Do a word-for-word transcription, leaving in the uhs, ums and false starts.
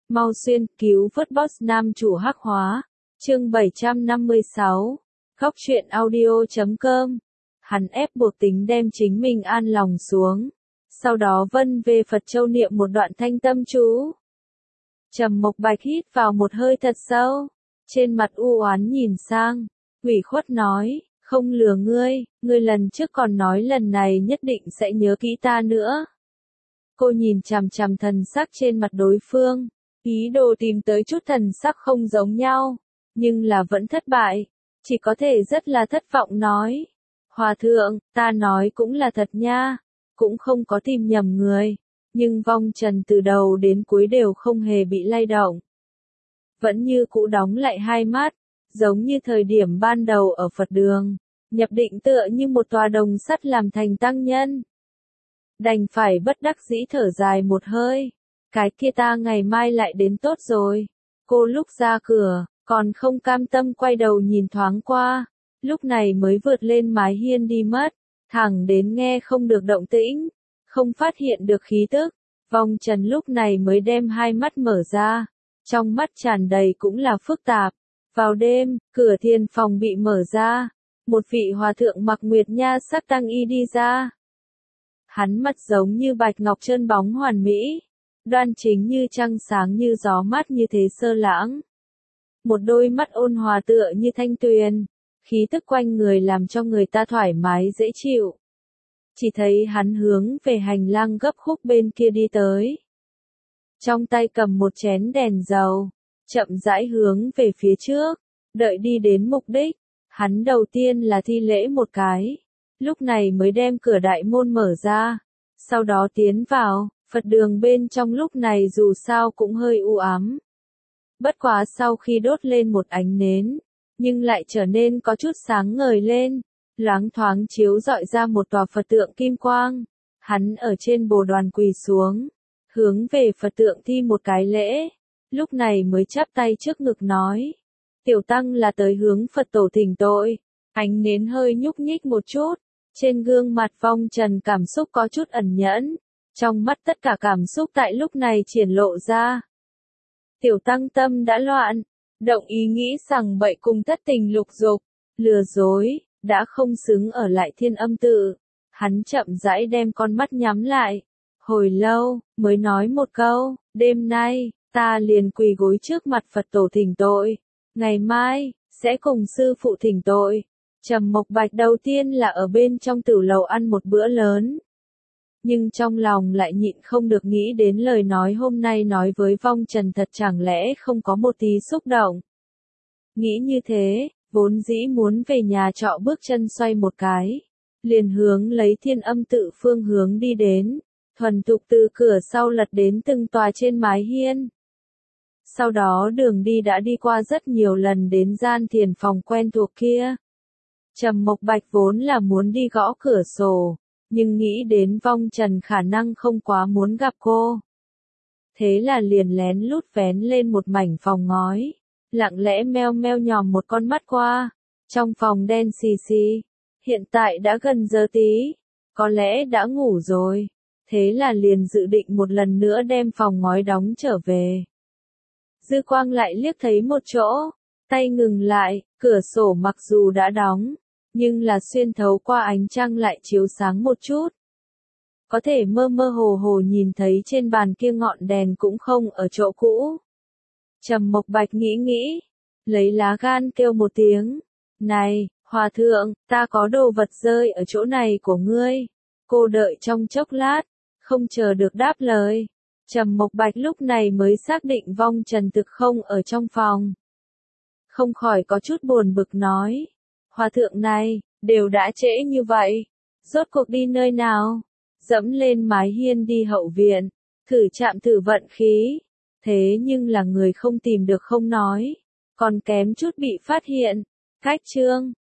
Mau xuyên cứu vớt boss nam chủ hắc hóa. Chương bảy trăm năm mươi sáu. Góc truyện audio chấm com. Hắn ép buộc tính đem chính mình an lòng xuống. Sau đó vân về Phật Châu niệm một đoạn thanh tâm chú. Trầm Mộc Bạch hít vào một hơi thật sâu. Trên mặt u oán nhìn sang. Ủy khuất nói, không lừa ngươi, ngươi lần trước còn nói lần này nhất định sẽ nhớ kỹ ta nữa. Cô nhìn chằm chằm thần sắc trên mặt đối phương. Ý đồ tìm tới chút thần sắc không giống nhau. Nhưng là vẫn thất bại. Chỉ có thể rất là thất vọng nói. Hòa thượng, ta nói cũng là thật nha. Cũng không có tìm nhầm người. Nhưng vong trần từ đầu đến cuối đều không hề bị lay động. Vẫn như cũ đóng lại hai mắt. Giống như thời điểm ban đầu ở Phật đường. Nhập định tựa như một tòa đồng sắt làm thành tăng nhân. Đành phải bất đắc dĩ thở dài một hơi. Cái kia ta ngày mai lại đến tốt rồi. Cô lúc ra cửa, còn không cam tâm quay đầu nhìn thoáng qua. Lúc này mới vượt lên mái hiên đi mất. Thẳng đến nghe không được động tĩnh. Không phát hiện được khí tức. Vong trần lúc này mới đem hai mắt mở ra. Trong mắt tràn đầy cũng là phức tạp. Vào đêm, cửa thiền phòng bị mở ra. Một vị hòa thượng mặc nguyệt nha sắc tăng y đi ra. Hắn mặt giống như bạch ngọc trơn bóng hoàn mỹ. Đoan chính như trăng sáng như gió mát như thế sơ lãng. Một đôi mắt ôn hòa tựa như thanh tuyền. Khí tức quanh người làm cho người ta thoải mái dễ chịu. Chỉ thấy hắn hướng về hành lang gấp khúc bên kia đi tới. Trong tay cầm một chén đèn dầu. Chậm rãi hướng về phía trước. Đợi đi đến mục đích. Hắn đầu tiên là thi lễ một cái. Lúc này mới đem cửa đại môn mở ra. Sau đó tiến vào. Phật đường bên trong lúc này dù sao cũng hơi u ám. Bất quá sau khi đốt lên một ánh nến. Nhưng lại trở nên có chút sáng ngời lên. Loáng thoáng chiếu rọi ra một tòa Phật tượng kim quang. Hắn ở trên bồ đoàn quỳ xuống. Hướng về Phật tượng thi một cái lễ. Lúc này mới chắp tay trước ngực nói. Tiểu tăng là tới hướng Phật tổ thỉnh tội. Ánh nến hơi nhúc nhích một chút. Trên gương mặt vong trần cảm xúc có chút ẩn nhẫn. Trong mắt tất cả cảm xúc tại lúc này triển lộ ra. Tiểu tăng tâm đã loạn. Động ý nghĩ rằng bậy cùng thất tình lục dục. Lừa dối, đã không xứng ở lại Thiên Âm tự. Hắn chậm rãi đem con mắt nhắm lại. Hồi lâu, mới nói một câu. Đêm nay, ta liền quỳ gối trước mặt Phật tổ thỉnh tội. Ngày mai, sẽ cùng sư phụ thỉnh tội. Trầm Mộc Bạch đầu tiên là ở bên trong tử lầu ăn một bữa lớn. Nhưng trong lòng lại nhịn không được nghĩ đến lời nói hôm nay nói với vong trần thật chẳng lẽ không có một tí xúc động. Nghĩ như thế, vốn dĩ muốn về nhà trọ bước chân xoay một cái. Liền hướng lấy Thiên Âm tự phương hướng đi đến. Thuần thục từ cửa sau lật đến từng tòa trên mái hiên. Sau đó đường đi đã đi qua rất nhiều lần đến gian thiền phòng quen thuộc kia. Trầm Mộc Bạch vốn là muốn đi gõ cửa sổ, nhưng nghĩ đến vong trần khả năng không quá muốn gặp cô. Thế là liền lén lút vén lên một mảnh phòng ngói, lặng lẽ meo meo nhòm một con mắt qua. Trong phòng đen xì xì, hiện tại đã gần giờ tí, có lẽ đã ngủ rồi. Thế là liền dự định một lần nữa đem phòng ngói đóng trở về. Dư quang lại liếc thấy một chỗ, tay ngừng lại, cửa sổ mặc dù đã đóng, nhưng là xuyên thấu qua ánh trăng lại chiếu sáng một chút. Có thể mơ mơ hồ hồ nhìn thấy trên bàn kia ngọn đèn cũng không ở chỗ cũ. Trầm Mộc Bạch nghĩ nghĩ, lấy lá gan kêu một tiếng. Này, hòa thượng, ta có đồ vật rơi ở chỗ này của ngươi. Cô đợi trong chốc lát, không chờ được đáp lời. Trầm Mộc Bạch lúc này mới xác định vong trần thực không ở trong phòng. Không khỏi có chút buồn bực nói. Hòa thượng này, đều đã trễ như vậy. Rốt cuộc đi nơi nào? Dẫm lên mái hiên đi hậu viện. Thử chạm thử vận khí. Thế nhưng là người không tìm được không nói. Còn kém chút bị phát hiện. Cách chương.